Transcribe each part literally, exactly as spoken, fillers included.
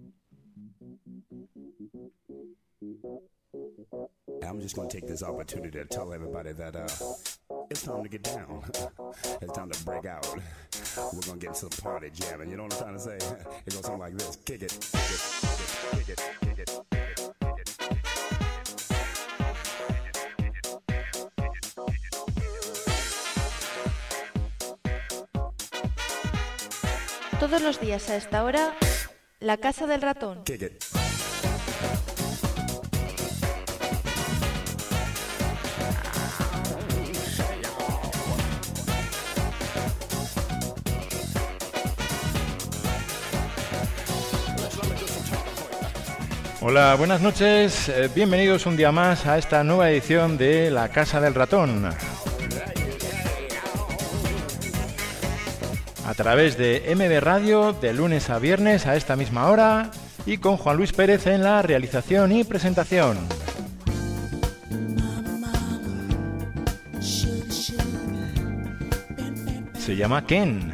I'm just going to take this opportunity to tell everybody that uh, it's time to get down. It's time to break out. We're going to get into the party jamming. You know what I'm trying to say? It's going to sound like this. Kick it, kick it, kick it, kick it, kick it. Todos los días a esta hora, La Casa del Ratón. Kick it. Hola, buenas noches, eh, bienvenidos un día más a esta nueva edición de La Casa del Ratón. A través de M B Radio, de lunes a viernes a esta misma hora, y con Juan Luis Pérez en la realización y presentación. Se llama Ken.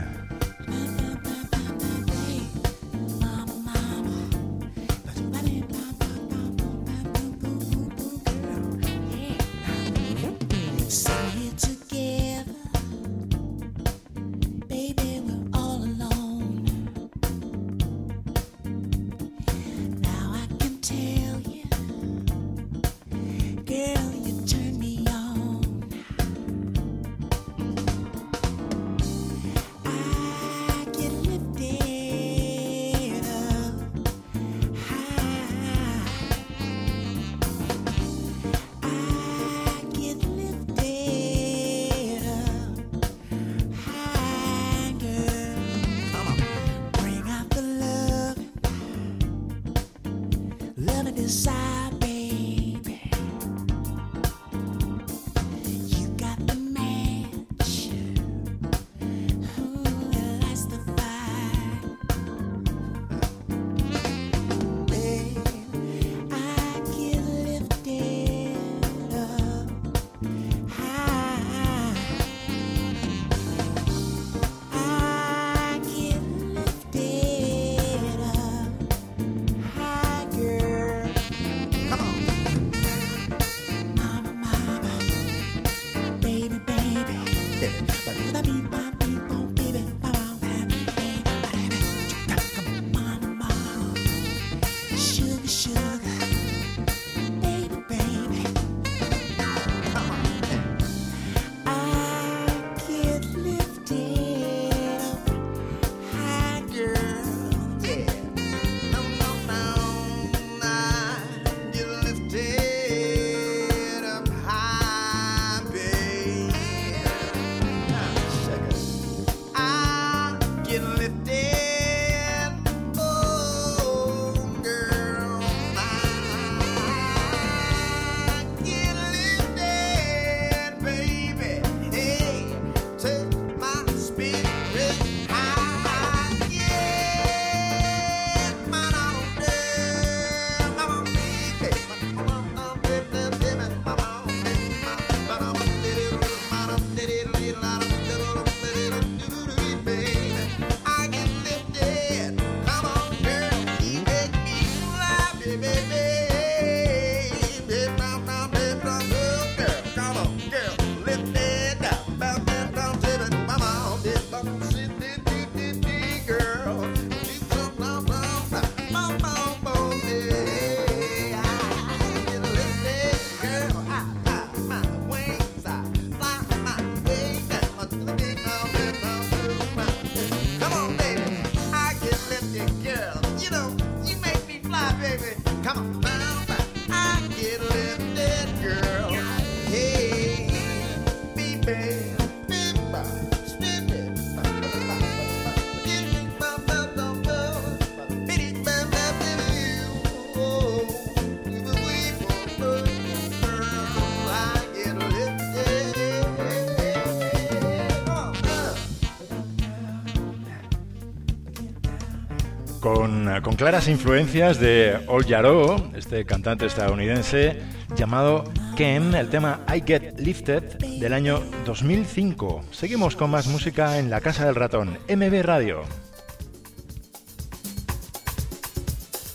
Con, con claras influencias de Al Jarreau, este cantante estadounidense llamado Ken, el tema I Get Lifted del año dos mil cinco. Seguimos con más música en La Casa del Ratón, M B Radio.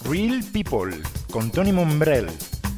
Real People, con Tony Mombrel.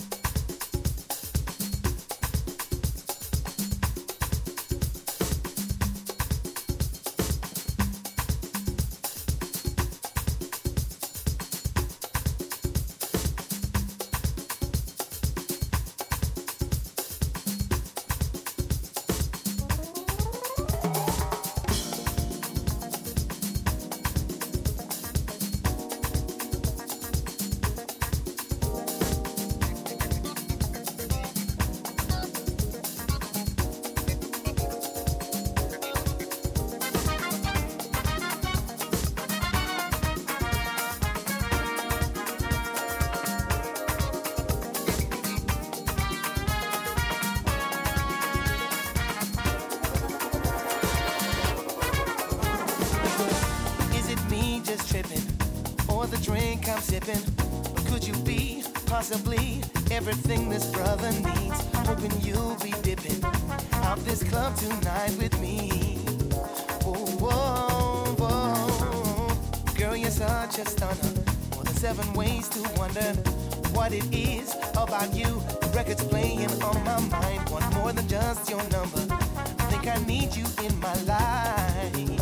Possibly everything this brother needs. Hoping you'll be dipping out this club tonight with me. Whoa, whoa, whoa. Girl, you're such a stunner. More than seven ways to wonder what it is about you. The record's playing on my mind. Want more than just your number. I think I need you in my life.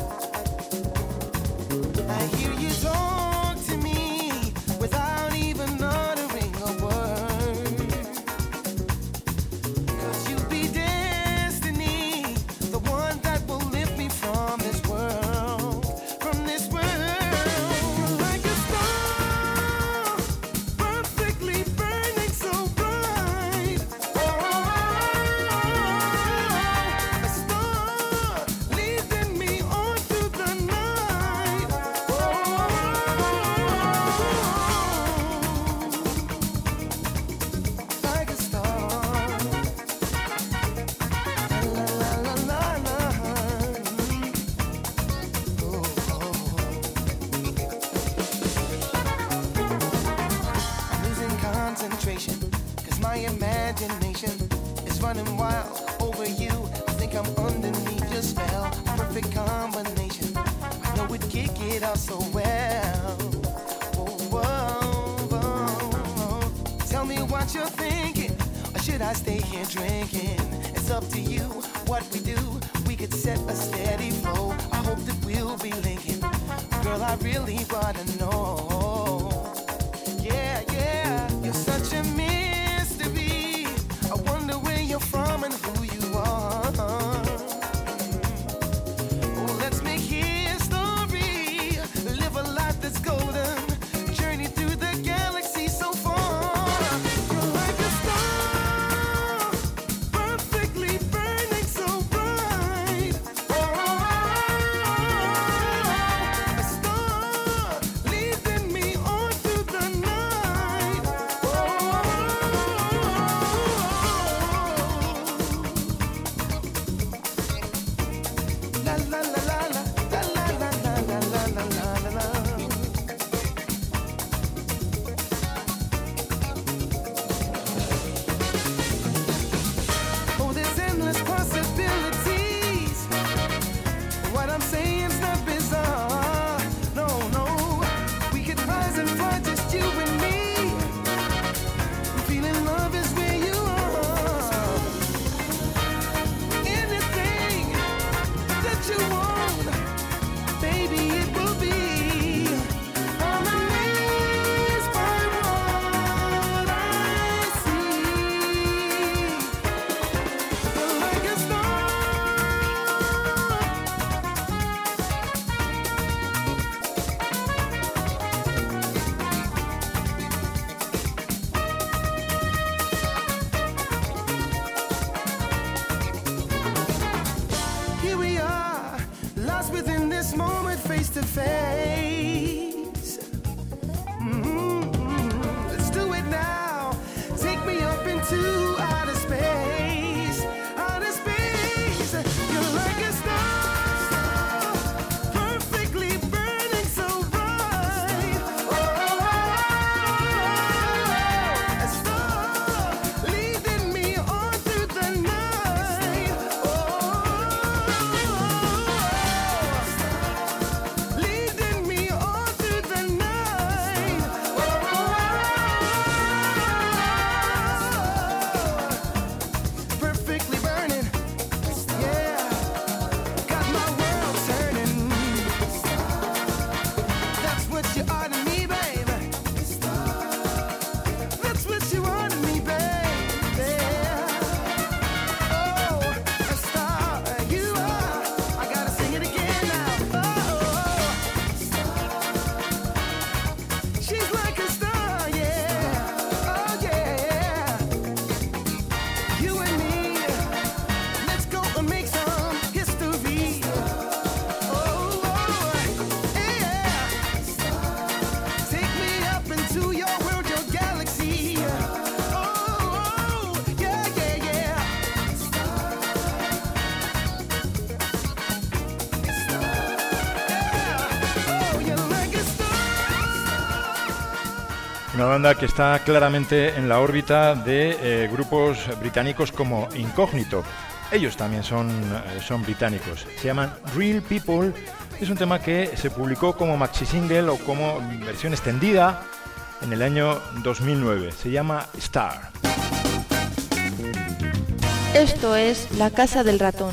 I hear you talk to me without even uttering a word. 'Cause you be destiny, the one that will lift me from this world, from this world. You're like a star, perfectly burning so bright. Oh, a star leading me on through the night. Oh, like a star. La la la la la. Oh, oh. I'm losing concentration, 'cause my imagination is running wild over you. I think I'm underneath your spell. Perfect combination. I know we'd kick it off so well. Oh, whoa, whoa. Tell me what you're thinking, or should I stay here drinking? It's up to you what we do. We could set a steady flow. I hope that we'll be linking. Girl, I really wanna know. Yeah, yeah, you're such a mystery. I wonder where you're from and who you are. Oh, let's make history. Live a life that's golden. Journey through the galaxy so far. You're like a star, perfectly burning so bright. Oh, a star leading me on through the night. Oh, la la la la la, la la la la la la la la la. Oh, there's endless possibilities. What I'm saying's not bizarre. No, no. We could rise and fly, just you and me. Feeling love is where you are. Anything that you want, baby, it will be. I'm amazed by what I see. You're like a star. Here we are, lost within this moment, face to face. Mhm. Let's do it now. Take me up into outer space, outer space. You're like a star, perfectly burning so bright. Oh, a star leading me on through the night. Oh, leading me on through the night. Oh, Una banda que está claramente en la órbita de eh, grupos británicos como Incógnito. Ellos también son, eh, son británicos. Se llaman Real People. Es un tema que se publicó como maxi single o como versión extendida en el año dos mil nueve. Se llama Star. Esto es La Casa del Ratón.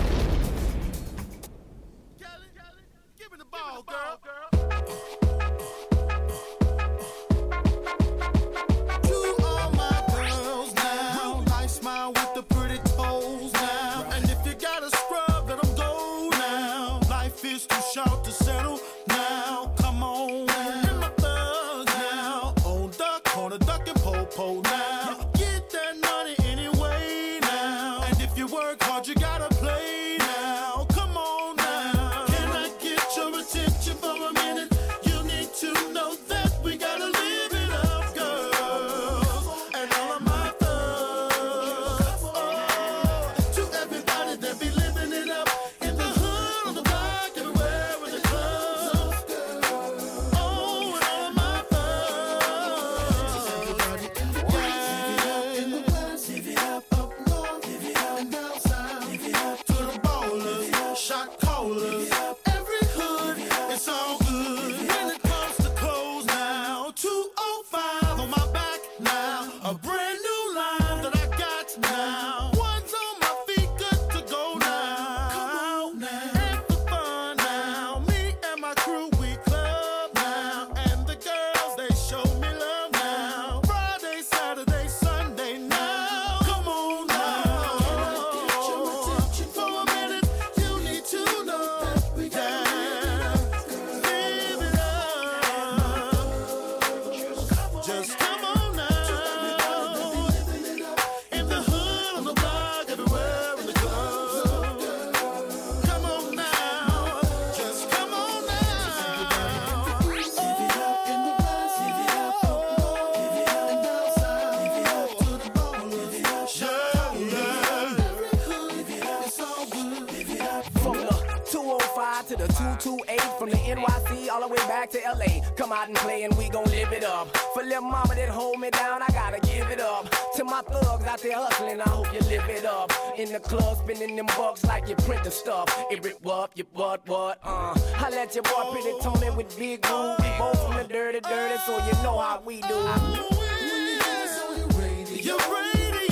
Come out and play and we gon' live it up. For little mama that hold me down, I gotta give it up. To my thugs out there hustling, I hope you live it up. In the club, spending them bucks like you print the stuff. It rip what, you what, what, uh. I let your boy Pretty Tony with Big Boo. We both from the dirty, dirty, so you know how we do. You're ready.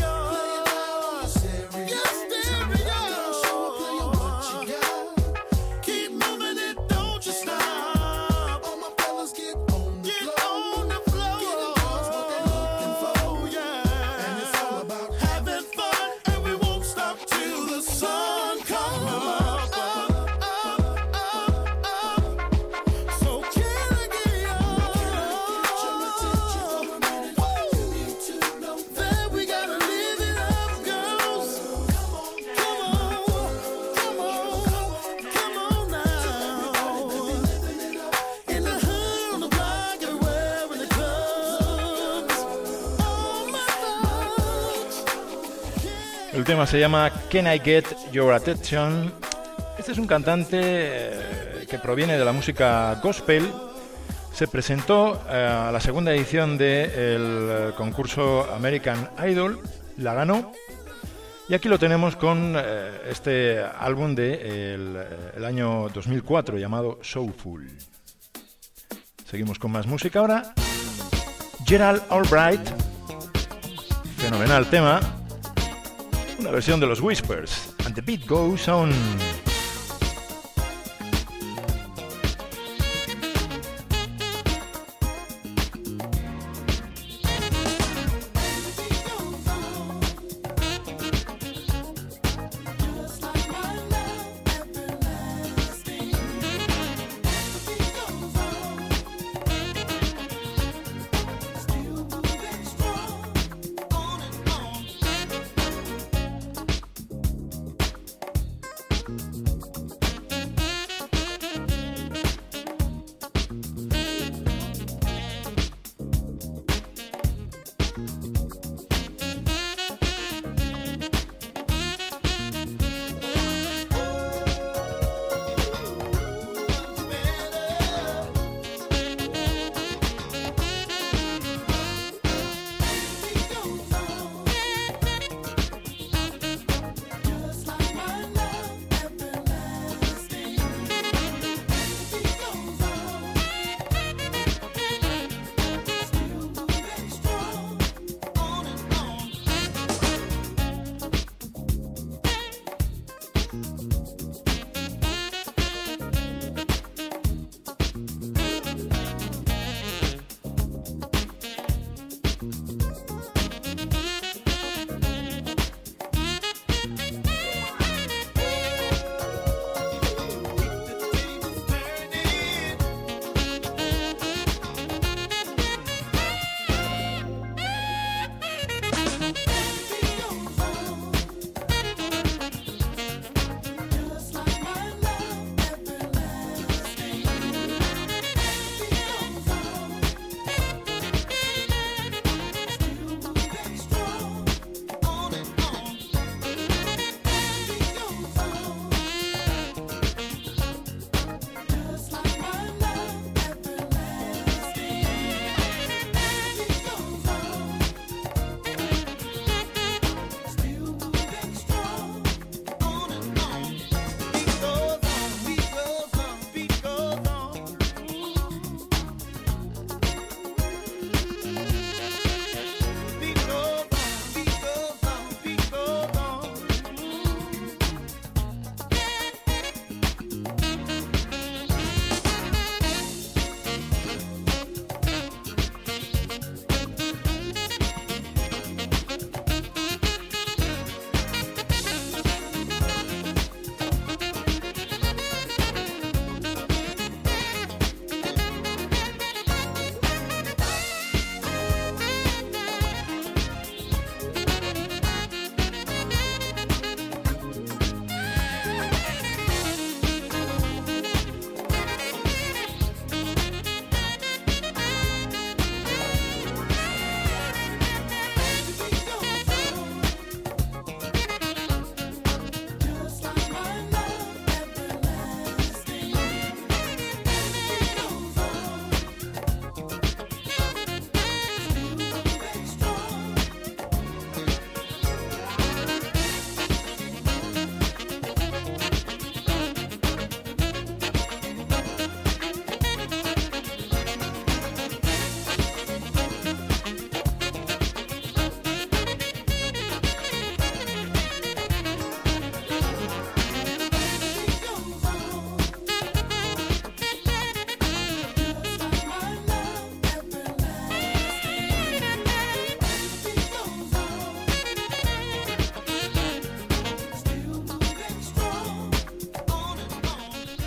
El tema se llama Can I Get Your Attention. Este es un cantante eh, que proviene de la música gospel. Se presentó eh, a la segunda edición del concurso American Idol, la ganó. Y aquí lo tenemos con eh, este álbum del de el, el año dos mil cuatro llamado Soulful. Seguimos con más música ahora. Gerald Albright, fenomenal tema. Una versión de los Whispers, and the beat goes on.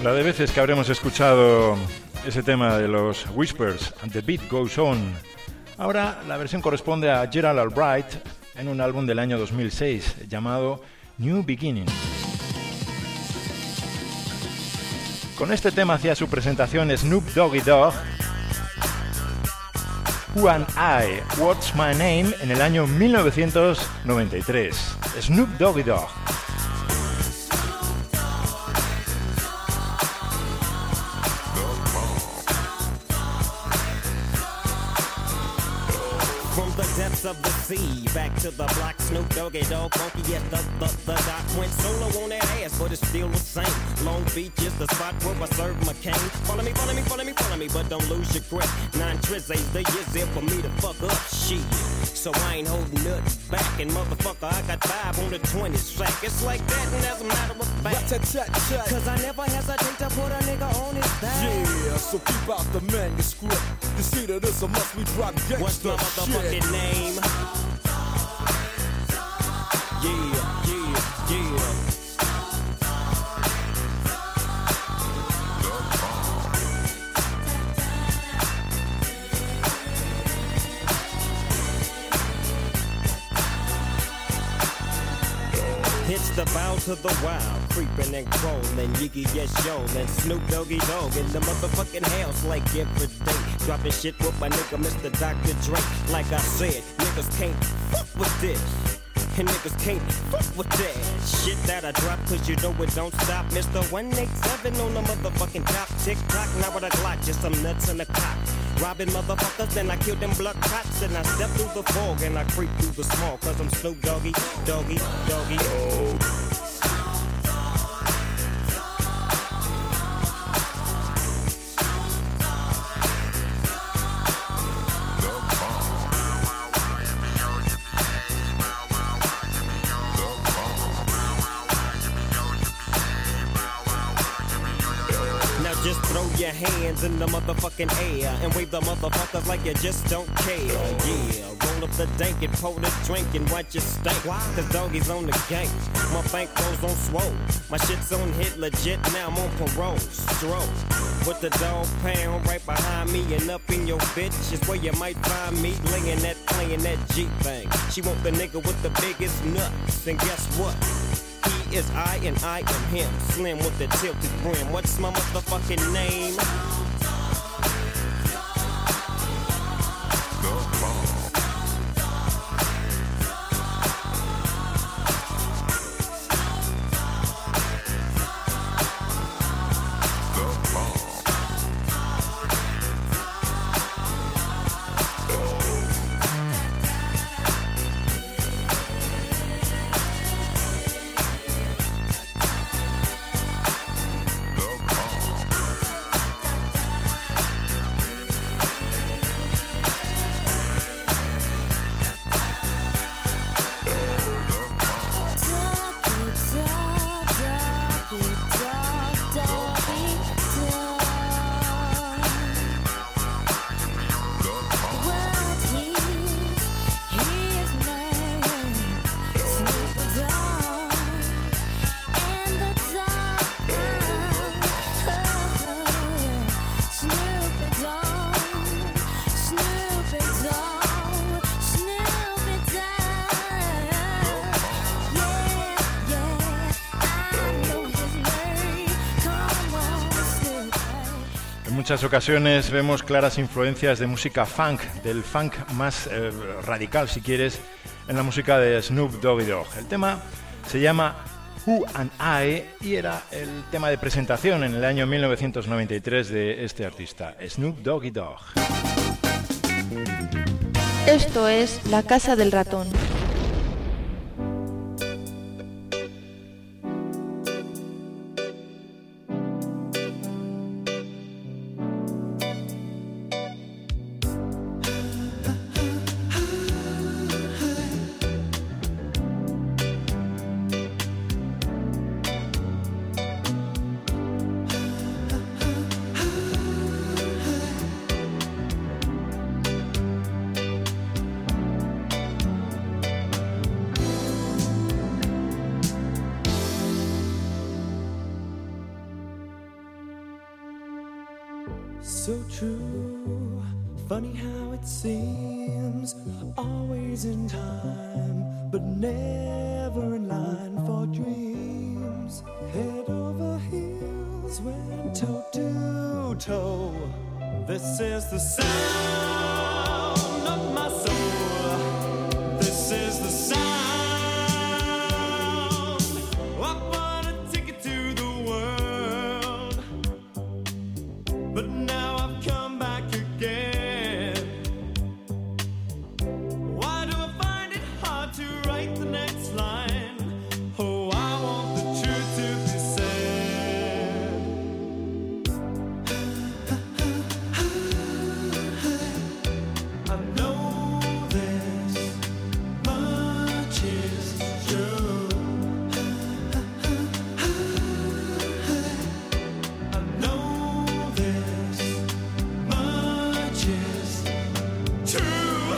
La de veces que habremos escuchado ese tema de los Whispers, And the Beat Goes On. Ahora la versión corresponde a Gerald Albright en un álbum del año dos mil seis llamado New Beginning. Con este tema hacía su presentación Snoop Doggy Dogg, Who Am I? What's My Name en el año mil novecientos noventa y tres. Snoop Doggy Dogg. Of the sea, back to the block, Snoop Doggy Dogg, funky, yes, the, the, the doc went solo on that ass, but it's still the same. Long Beach is the spot where I serve my cane. Follow me, follow me, follow me, follow me, but don't lose your grip. Nine trizzies, the years there for me to fuck up shit. So I ain't holding nothing back, and motherfucker, I got five on the twenty sack. It's like that, and as a matter of fact, cause I never hesitate to put a nigga on his back. Yeah, so keep out the manuscript. You see that this a must we drop gangsta. What's my motherfucking name? Yeah, yeah, yeah. It's the bow to the wild, creeping and crawling, Yiggy yes yo, and Snoop Doggy Dogg in the motherfucking house like every day. Dropping shit with my nigga Mister Doctor Dre. Like I said, niggas can't fuck with this. And niggas can't fuck with that shit that I drop, cause you know it don't stop. Mister one eighty-seven on the motherfucking top. Tick tock, now with a Glock, just some nuts in the cock. Robbing motherfuckers, then I kill them blood cops. And I step through the fog and I creep through the small, cause I'm Snoop Doggy, Doggy, Doggy. Oh. Just throw your hands in the motherfucking air and wave the motherfuckers like you just don't care. Yeah, roll up the dank and pour the drink and watch it stink. Cause doggies on the gang, my bankroll's on swole. My shit's on hit legit, now I'm on parole. Stroke with the dog pound right behind me and up in your bitch is where you might find me laying that, playing that G thing. She want the nigga with the biggest nuts, and guess what? He is I and I am him. Slim with the tilted brim. What's my motherfucking name? En muchas ocasiones vemos claras influencias de música funk, del funk más eh, radical, si quieres, en la música de Snoop Doggy Dogg. El tema se llama Who Am I y era el tema de presentación en el año mil novecientos noventa y tres de este artista, Snoop Doggy Dogg. Esto es La Casa del Ratón. so true. Funny how it seems, always in time, but never in line for dreams. Head over heels, went toe to toe. This is the sound of my soul. This is the sound. I bought a ticket to the world, but now I've come back again. Why do I find it hard to write the next line? Oh, I want the truth to be said. I know this much is true. I know this much is true.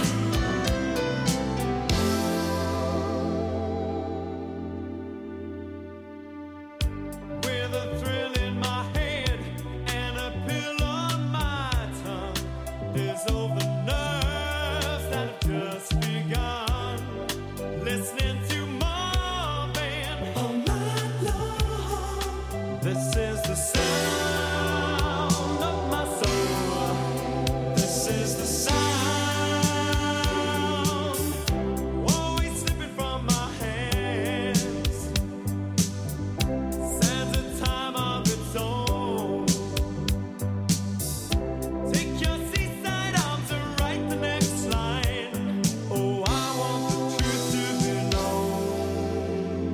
With a thrill in my head and a pill on my tongue, dissolve the nerves that have just begun. Listening to Marvin all night long. This is the sound of my soul. This is the sound. Always slipping from my hands. Sands a time of its own. Take your seaside arms and write the next line. Oh, I want the truth to be known.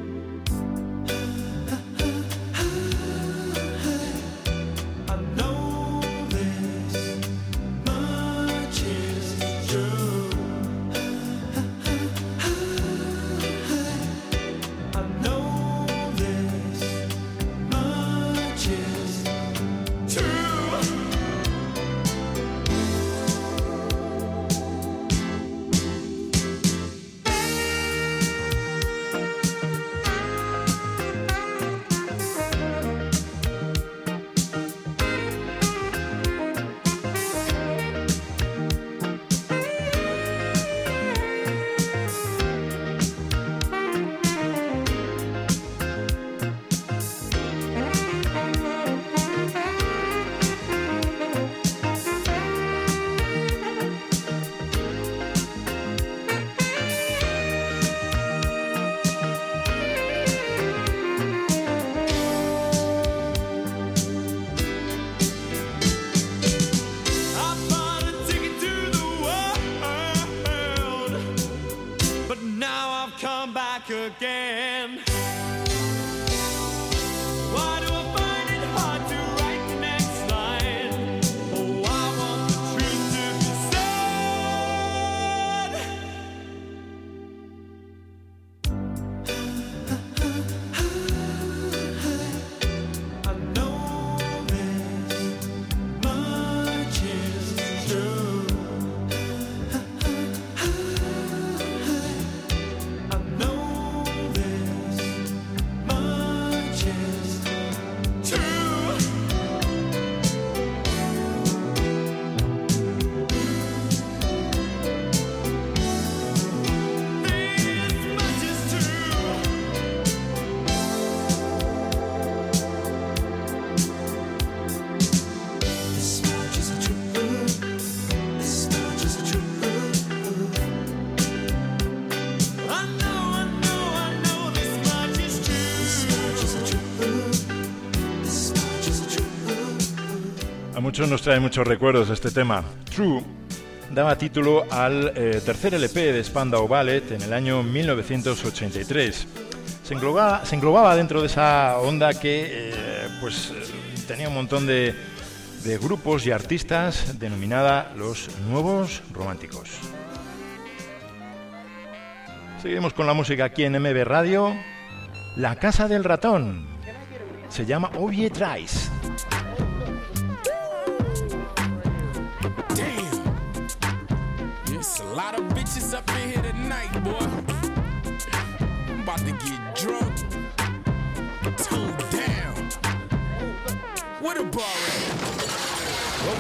I know this much is true. I know this much is true. I bought a ticket to the world, but now I've come back again. Why do I find it hard to write the next line? Oh, I want the truth to be said. I know this much is true. I know this much is true. This much is true. This much is true. This much is true. I know, I know, I know this much is true. This much is true. This much is true. A muchos nos trae muchos recuerdos este tema. True daba título al eh, tercer L P de Spandau Ballet en el año mil novecientos ochenta y tres. Se englobaba, se englobaba dentro de esa onda que eh, pues, eh, tenía un montón de, de grupos y artistas denominada los Nuevos Románticos. Seguimos con la música aquí en M B Radio. La Casa del Ratón. Se llama Ovie Trice. There's a lot of bitches up in here tonight, boy. I'm about to get drunk, toned down. What a bar at?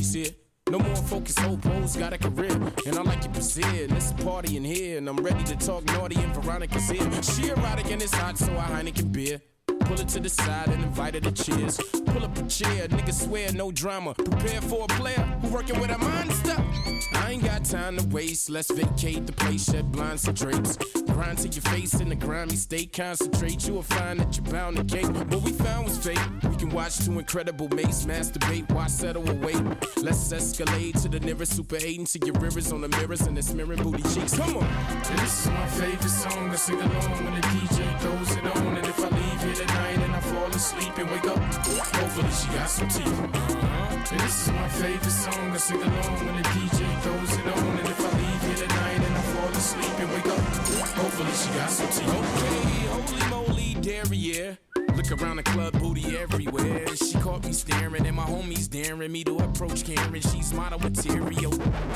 here. No more focus, hope, hoes got a career. And I like your Brazil, let's party in here. And I'm ready to talk naughty and Veronica's here. She erotic and it's hot, so I Heineken beer. Pull it to the side and invite her to cheers. Pull up a chair, niggas swear, no drama. Prepare for a player who working with a monster. I ain't got time to waste, let's vacate the place, shed blinds and drapes. Grind to your face in the grimy state, concentrate, you will find that you're bound to cake. What we found was fake, we can watch two incredible mates masturbate, why settle or wait? Let's escalate to the nearest super eight and see your rivers on the mirrors and the smearing booty cheeks, come on. And this is my favorite song, I sing along when the D J throws it on. And if I leave here tonight and I fall asleep and wake up, hopefully she got some teeth. Uh-huh. And this is my favorite song, I sing along when the D J throws it on. And if I leave here tonight and I fall asleep and wake up, hopefully she got some teeth. Okay, holy moly, derriere. Look around the club, booty everywhere. She caught me staring and my homies daring me to approach Karen. She's model material,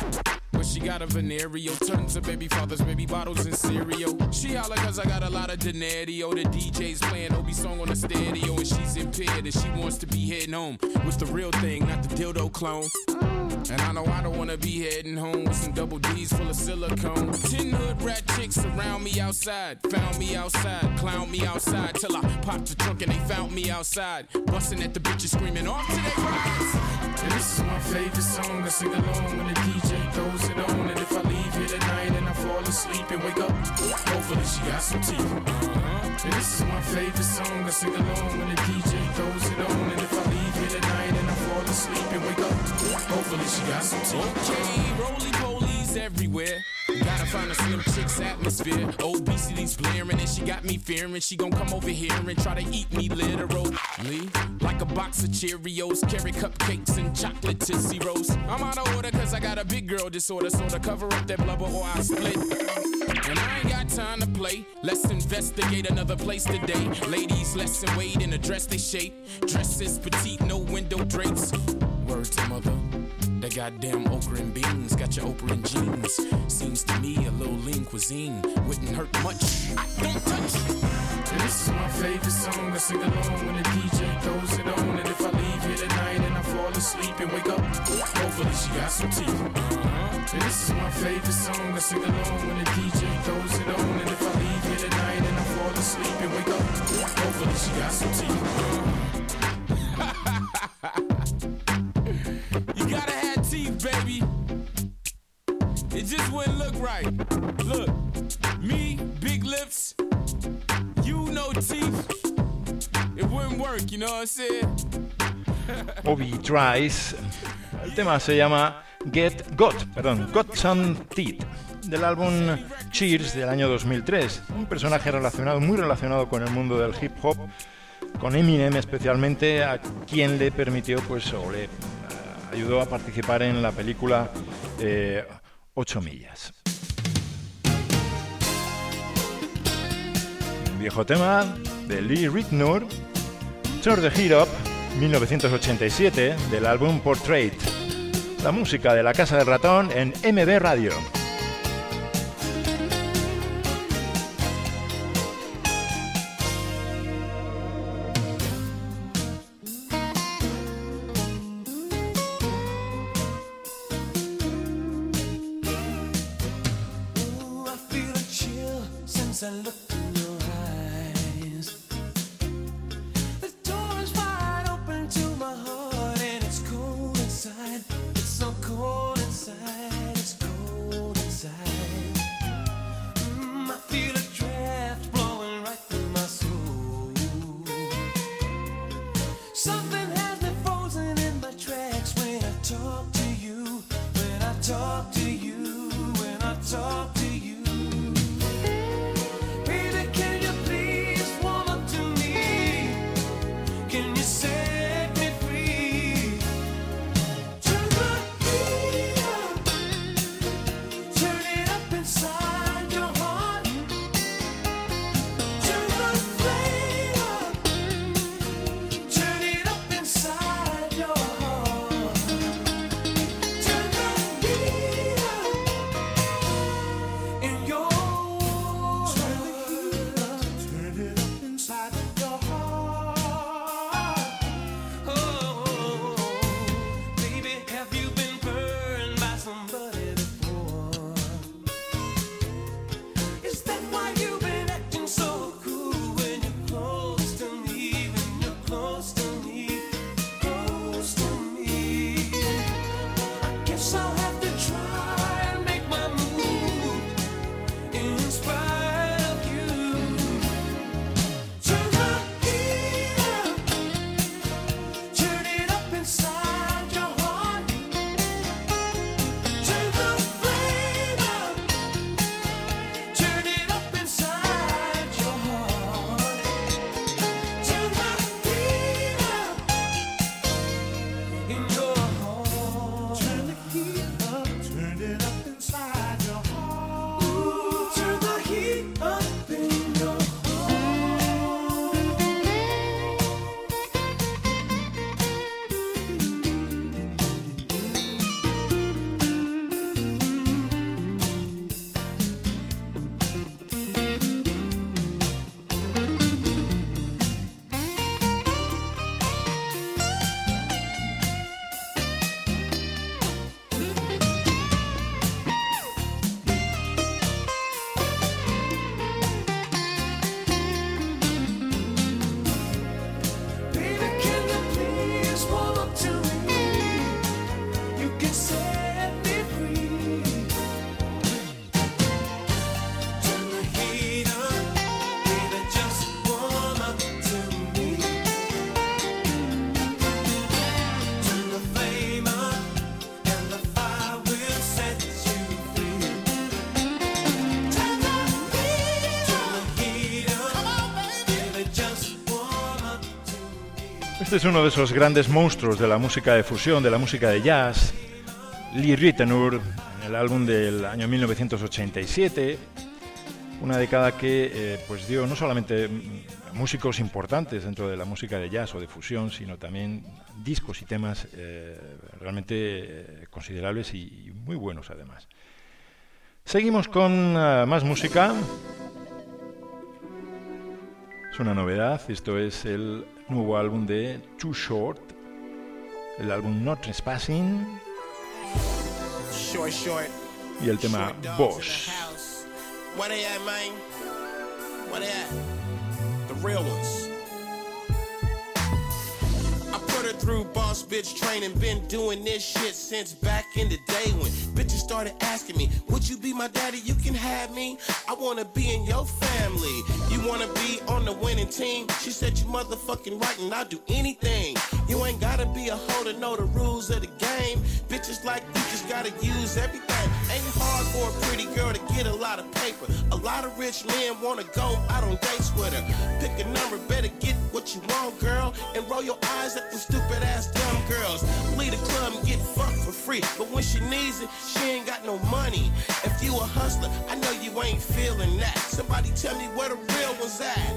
but she got a venereal. Tons of baby fathers, baby bottles and cereal. She holla cause I got a lot of denario. The D J's playing Obi song on the stereo. And she's impaired and she wants to be heading home with the real thing, not the dildo clone. And I know I don't wanna be heading home with some double D's full of silicone. Ten hood rat chicks around me outside. Found me outside, clown me outside. Till I popped the trunk and they found me outside. Busting at the bitches screaming off to their rides. And this is my favorite song, I sing along when the D J throws it on. And if I leave here tonight and I fall asleep and wake up, hopefully she got some teeth. Uh-huh. And this is my favorite song, I sing along when the D J throws it on. And if I leave here tonight and I fall asleep and wake up, hopefully she got some teeth. Okay, roly-polies everywhere. Gotta find a slim chick's atmosphere. Obesity's blaring and she got me fearing she gon' come over here and try to eat me literally. Like a box of Cheerios, carry cupcakes and chocolate Tootsie Rolls. I'm out of order cause I got a big girl disorder, so to cover up that blubber or I split. And I ain't got time to play, let's investigate another place today. Ladies, let's wait and address they shape. Dresses petite, no window drapes. Word to mother. That goddamn okra and beans got your Oprah and jeans. Seems to me a little lean cuisine wouldn't hurt much. I don't touch. And this is my favorite song, I sing along when the D J throws it on. And if I leave here tonight and I fall asleep and wake up, hopefully she got some teeth. Uh-huh. And this is my favorite song, I sing along when the D J throws it on. And if I leave here tonight and I fall asleep and wake up, hopefully she got some teeth. Uh-huh. You gotta have teeth, baby. It just wouldn't look right. Look, me, big lips, you no teeth. It wouldn't work, you know what I'm saying? Obi Tries. El tema se llama Get Got, perdón, Got Some Teeth, del álbum Cheers del año dos mil tres. Un personaje relacionado, muy relacionado con el mundo del hip hop, con Eminem especialmente, a quien le permitió, pues, o le uh, ayudó a participar en la película eh, Ocho Millas. Un viejo tema de Lee Ritenour, Turn the Heat Up, mil novecientos ochenta y siete, del álbum Portrait. La música de La Casa del Ratón en M B Radio. I look in your eyes. The door is wide open to my heart, and it's cold inside. It's so cold inside. It's cold inside. Mm, I feel a draft blowing right through my soul. Something has me frozen in my tracks when I talk to you. When I talk to you. When I talk to you. Baby, Este es uno de esos grandes monstruos de la música de fusión, de la música de jazz, Lee Ritenour, en el álbum del año mil novecientos ochenta y siete, una década que eh, pues dio no solamente músicos importantes dentro de la música de jazz o de fusión, sino también discos y temas eh, realmente eh, considerables y, y muy buenos además. Seguimos con uh, más música. Es una novedad, esto es el nuevo álbum de Too Short, el álbum Not Trespassing, Short, short. y el tema Boss. Where they at, man? Where they at? The real ones. I put her through boss bitch training. Been doing this shit since back in the day when bitches started asking me, would you be my daddy? You can have me. I wanna be in your family. You wanna be on the winning team? She said you motherfucking right and I'll do anything. You ain't gotta be a hoe to know the rules of the game. Bitches like you just gotta use everything. Ain't hard for a pretty girl to get a lot of paper. A lot of rich men wanna go out on dates with her. Pick a number, better get what you want, girl. And roll your eyes at them stupid ass dumb girls. Leave the club and get fucked for free. But when she needs it, she ain't got no money. If you a hustler, I know you ain't feeling that. Somebody tell me where the real one's at.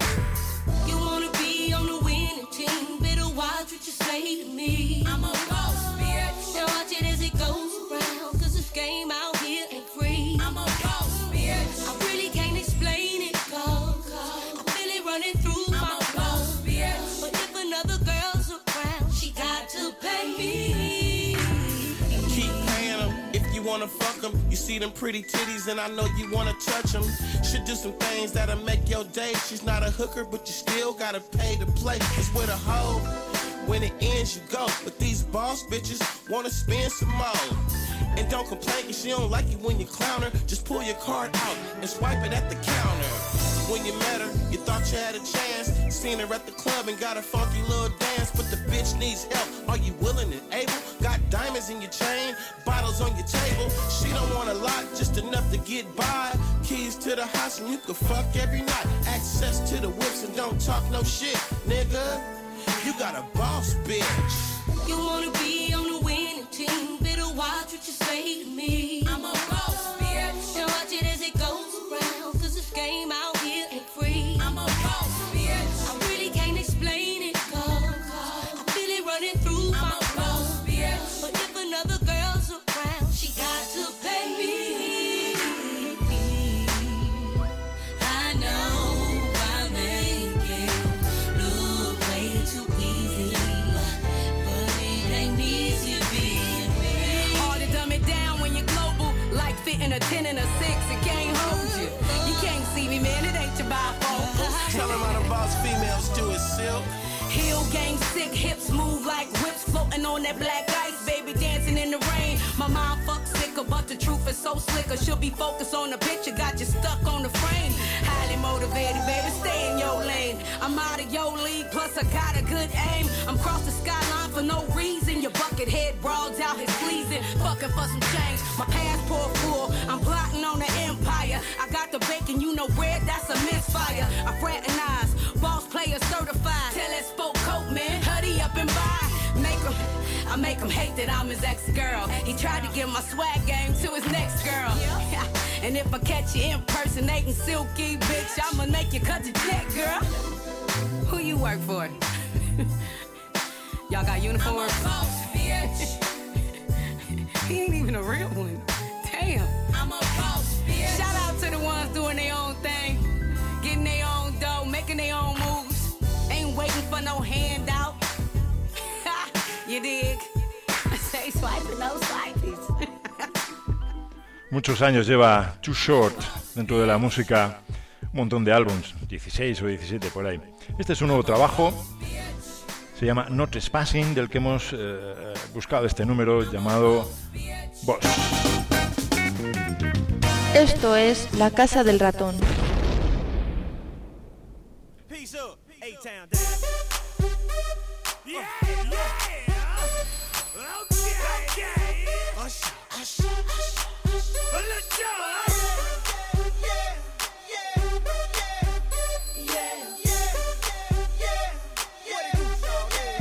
You wanna be on the winning team, better watch what you say to me. I'm a boss, bitch. Now watch it as it goes around, cause this game out here ain't free. I'm a boss, bitch. I really can't explain it, cause I feel it running through I'm my boss, bitch. But if another girl's around, she got to pay me. Keep paying them if you wanna fuck them. You see them pretty titties and I know you wanna touch them. Should do some things that'll make your day. She's not a hooker, but you still gotta pay to play. It's with a hoe. When it ends, you go. But these boss bitches wanna spend some more. And don't complain cause she don't like you when you clown her. Just pull your card out and swipe it at the counter. When you met her, you thought you had a chance. Seen her at the club and got a funky little dance. But the bitch needs help. Are you willing and able? Got diamonds in your chain, bottles on your table. She don't want a lot, just enough to get by. Keys to the house and you can fuck every night. Access to the whips and don't talk no shit, nigga. You got a boss, bitch. You wanna be on the winning team, better watch what you say to me. I'm a boss, bitch. Now watch it as it goes around, cause this game out here ain't free. I'm a boss, bitch. I really can't explain it, cause I feel it running through I'm my boss, bitch. But if another girl's around, she got to pay me. I know I make it look way too easy, but it ain't easy being me. Hard to dumb it down when you're global, like fitting a ten and a six, it can't hold you. You can't see me, man, it ain't your bifocals. Tell them how the boss females do it, Silk. Heel game sick, hips move like whips floating on that black ice, baby dancing in the rain. My mind fuck sicker, but the truth is so slicker. She'll be focused on the picture, got you stuck on the frame. Highly motivated, baby, stay in your lane. I'm out of your league, plus I got a good aim. I'm cross the skyline for no reason. Your bucket head broads out here sleazing, fucking for some change. My passport full, I'm plotting on the empire. I got the bacon, you know bread, that's a misfire. I fraternize, boss player certified. Tell that spoke coat, man, hurry up and buy. Make him, I make him hate that I'm his ex-girl. He tried to give my swag game to his next girl. And if I catch you impersonating Silky, bitch, I'ma make you cut the check, girl. Who you work for? Y'all got uniforms? I'm a boss, bitch. He ain't even a real one. Damn. I'm a boss, bitch. Shout out to the ones doing their own thing, getting their own dough, making their own moves. Ain't waiting for no handout. You dig? Say swiping those swipies. Muchos años lleva Too Short dentro de la música, un montón de álbums, dieciséis o diecisiete por ahí. Este es un nuevo trabajo, se llama Not Trespassing, del que hemos eh, buscado este número llamado Boss. Esto es La Casa del Ratón. Peace up, A-Town down. Yeah, yeah. Okay, okay. Usher, usher, usher. Let's go. Yeah, yeah, yeah, yeah, yeah. What it do, y'all?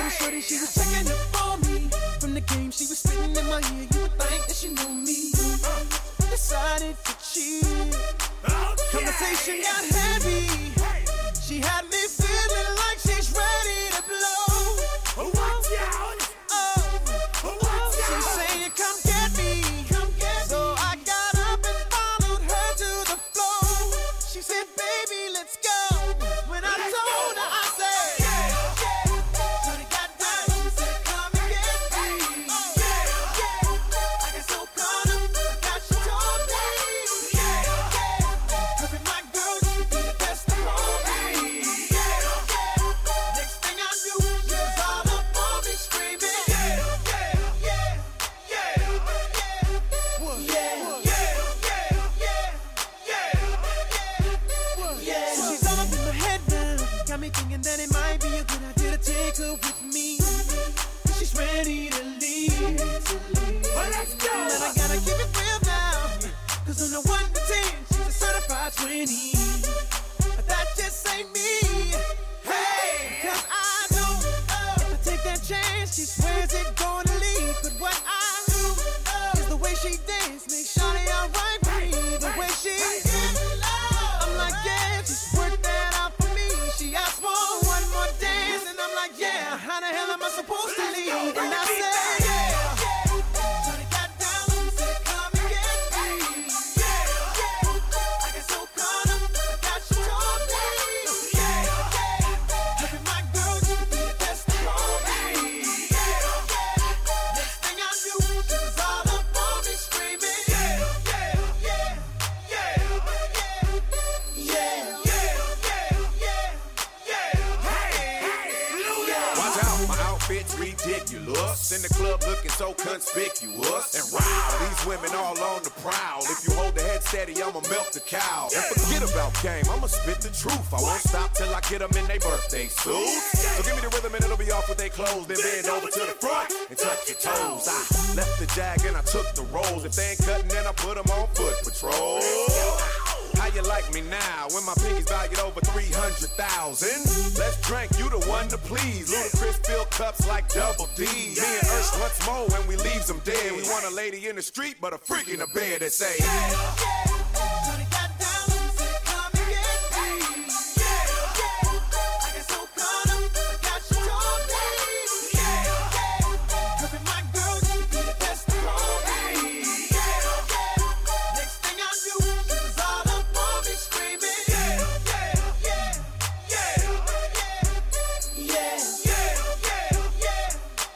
little shorty, she was checking up on me. From the game, she was spitting in my ear. You would think that she knew me. Decided to cheat. Conversation got heavy. She had me feeling like she's ready to blow. Watch out! Oh, watch out! She's saying, "Come get me, come get me." So I got up and followed her to the floor. She said, "Baby, let's go." When I told her, I said, "Yeah, yeah." So they got down and said, "Come and get me." Yeah, yeah. I got so caught up, I got she told me. Yeah, yeah. Cause with my girl, you be the best of all me. Yeah, yeah. Next thing I knew, she was all up on me screaming. Yeah, yeah, yeah, yeah, yeah, yeah, yeah, yeah, yeah. So she's all up in my head now. Got me thinking that it might be a good idea to take her with me. She's ready to leave. Well, let's go. But I gotta keep it real now. Cause on the one to ten, she's a certified twenty. But that just ain't me. Hey, cause I know if I take that chance, she swears it's gonna leave. But what I do is the way she dance makes Shawty alright with me. The way she I'm like, yeah, just work that out for me. She asked for one more dance, and I'm like, yeah, how the hell am I supposed to leave? And I said, yeah. So they got down and said, "Come and get me." Yeah, yeah. I got so caught up, I got she told me. Yeah, yeah. Look at my girl, you be the best of all me. Yeah, yeah. Next thing I knew, she was all up on me screaming. Yeah, yeah, yeah, yeah, yeah, yeah, yeah, yeah, yeah. Hey, Watch out, my outfit's ridiculous. In the club looking so conspicuous. And wow, these women all on the prowl. If you hold the head steady, I'ma milk the cow. And forget about game, I'ma spit the truth. I won't stop till I get them in their birthday suits. So give me the rhythm and it'll be off with they clothes. Then bend over to the front and touch your toes. I left the jag and I took the rolls. If they ain't cutting, then I put them on foot patrol. How you like me now when my pinky's valued over three hundred thousand? Let's drink, you the one to please. Ludacris fill cups like double D. Me and Ursh once more when we leaves them dead. We want a lady in the street, but a freak in the bed that say, yeah, yeah. So they got down and said, "Come and get me." Yeah, yeah. I got so caught up, I got she told me. Yeah, yeah. Cause with my girl, you be the best of all me. Yeah, yeah. Next thing I knew, she was all up on me screaming. Yeah, yeah, yeah, yeah, yeah, yeah, yeah,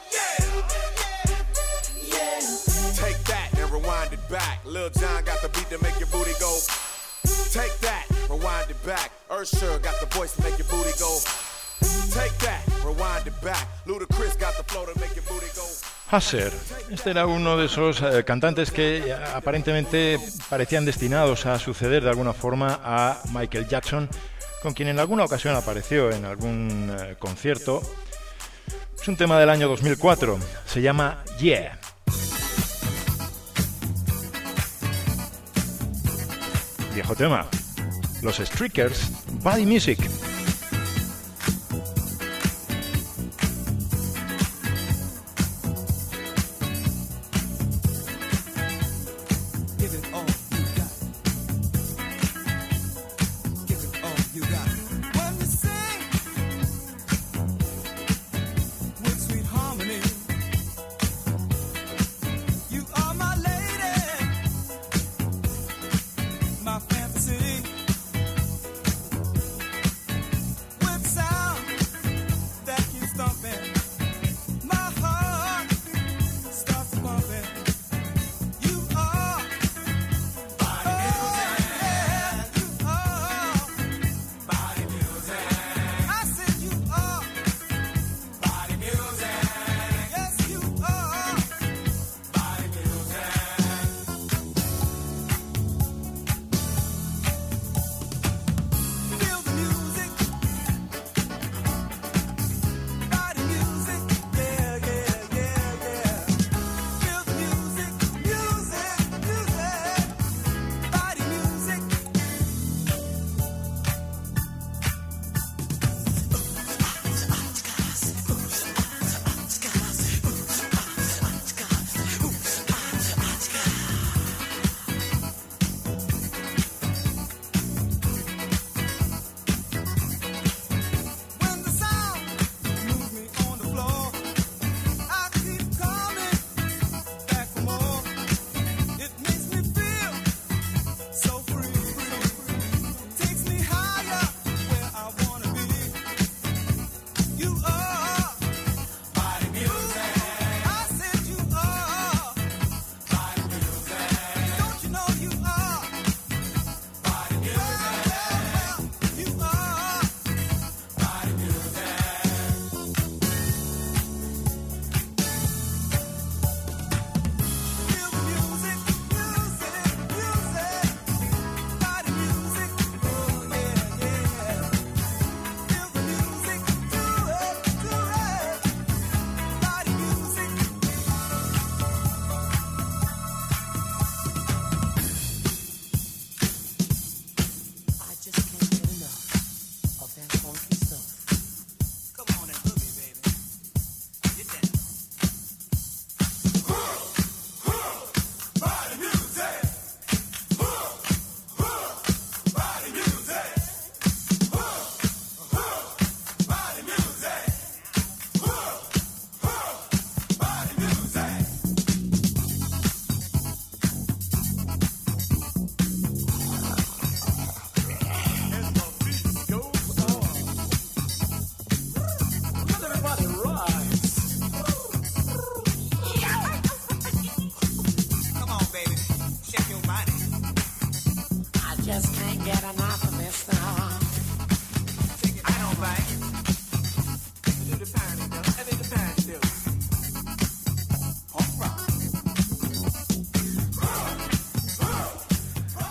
yeah, yeah. Take that and rewind it back. Lil Jon got the beat to make your booty go. Take that, rewind it back. Usher got the voice to make your booty go. Take that, rewind it back. Ludacris got the flow to make your booty go. Usher, este era uno de esos eh, cantantes que eh, aparentemente parecían destinados a suceder de alguna forma a Michael Jackson, con quien en alguna ocasión apareció en algún eh, concierto. Es un tema del año dos mil cuatro, se llama Yeah. Viejo tema, los Streakers, Body Music.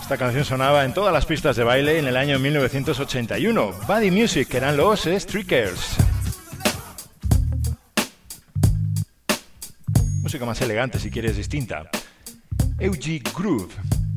Esta canción sonaba en todas las pistas de baile en el año mil novecientos ochenta y uno. Buddy Music, que eran los Streakers. Música más elegante, si quieres, distinta. Eugene Groove.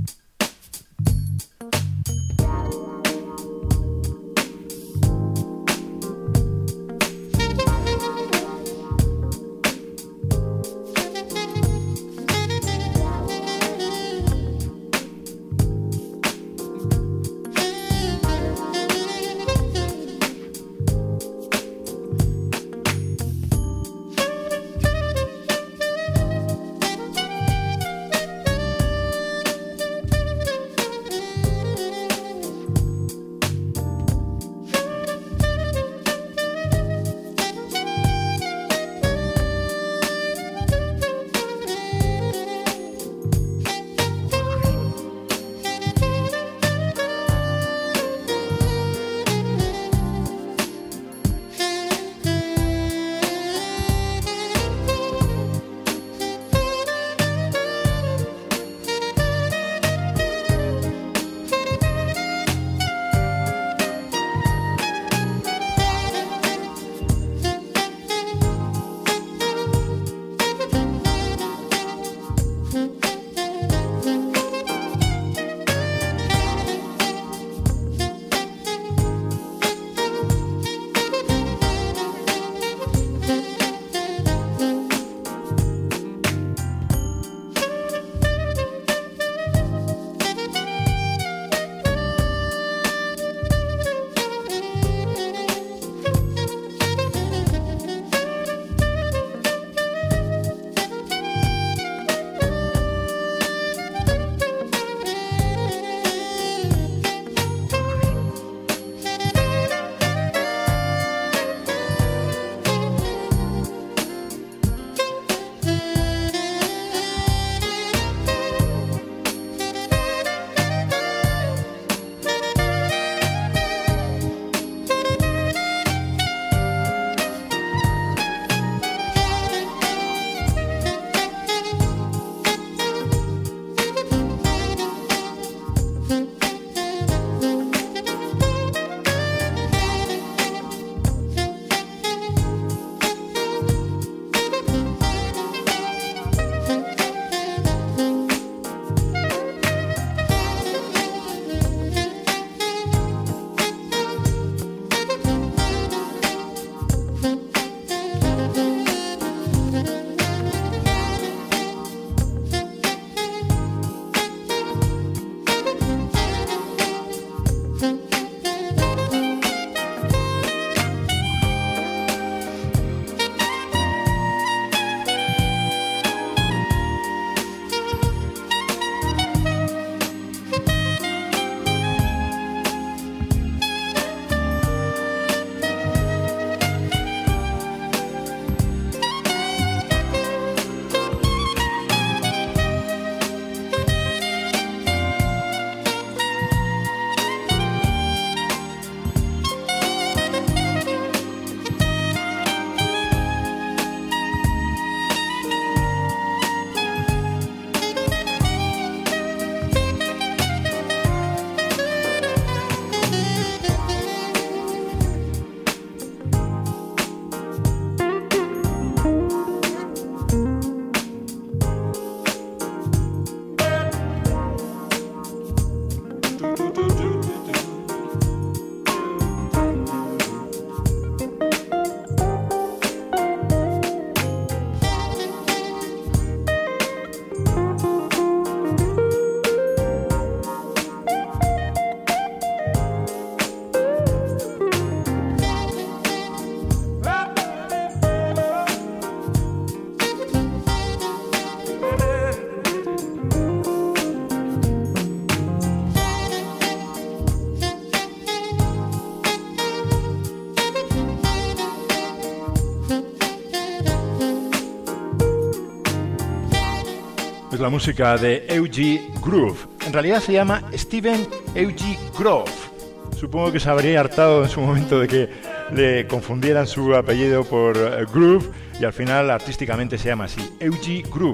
La música de Eugene Groove. En realidad se llama Steven Eugene Grove. Supongo que se habría hartado en su momento de que le confundieran su apellido por uh, Groove y al final artísticamente se llama así, Eugene Groove.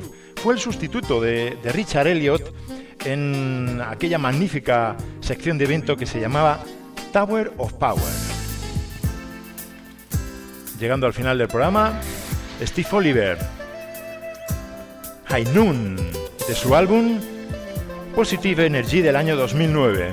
fue el sustituto de, de Richard Elliot en aquella magnífica sección de evento que se llamaba Tower of Power. Llegando al final del programa, Steve Oliver, High Noon, de su álbum Positive Energy del año dos mil nueve.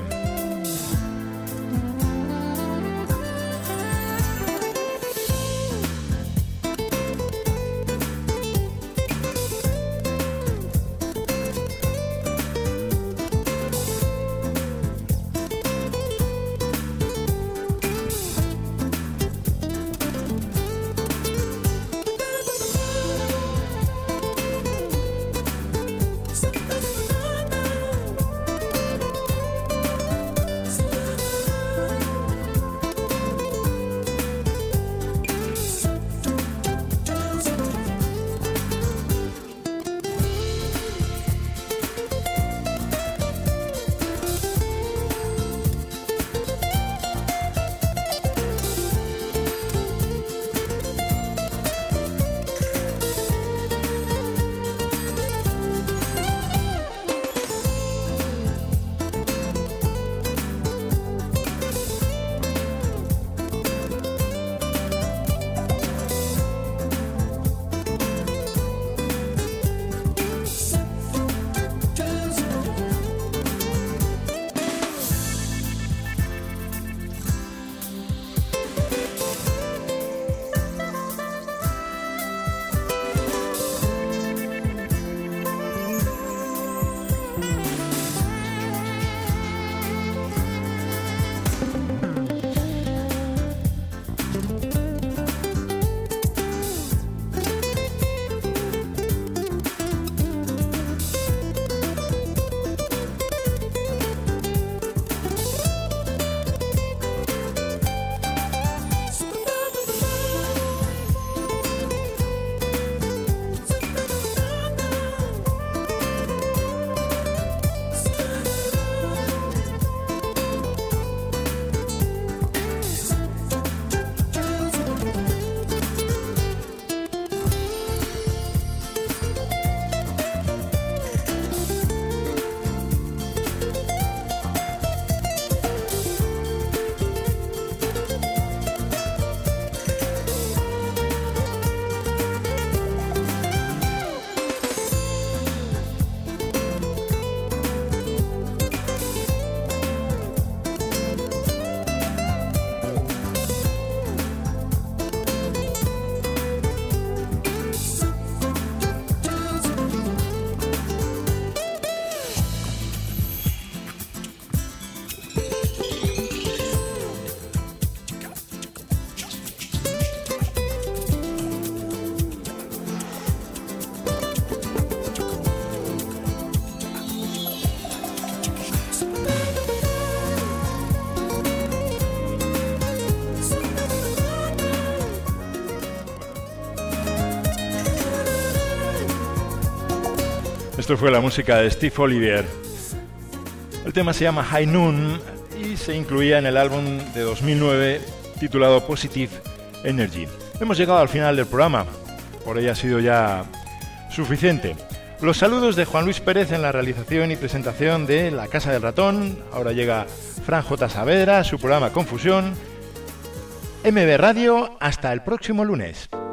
Esto fue la música de Steve Oliver. El tema se llama High Noon y se incluía en el álbum de dos mil nueve titulado Positive Energy. Hemos llegado al final del programa, por ello ha sido ya suficiente. Los saludos de Juan Luis Pérez en la realización y presentación de La Casa del Ratón. Ahora llega Fran J. Saavedra, su programa Confusión. M B Radio, hasta el próximo lunes.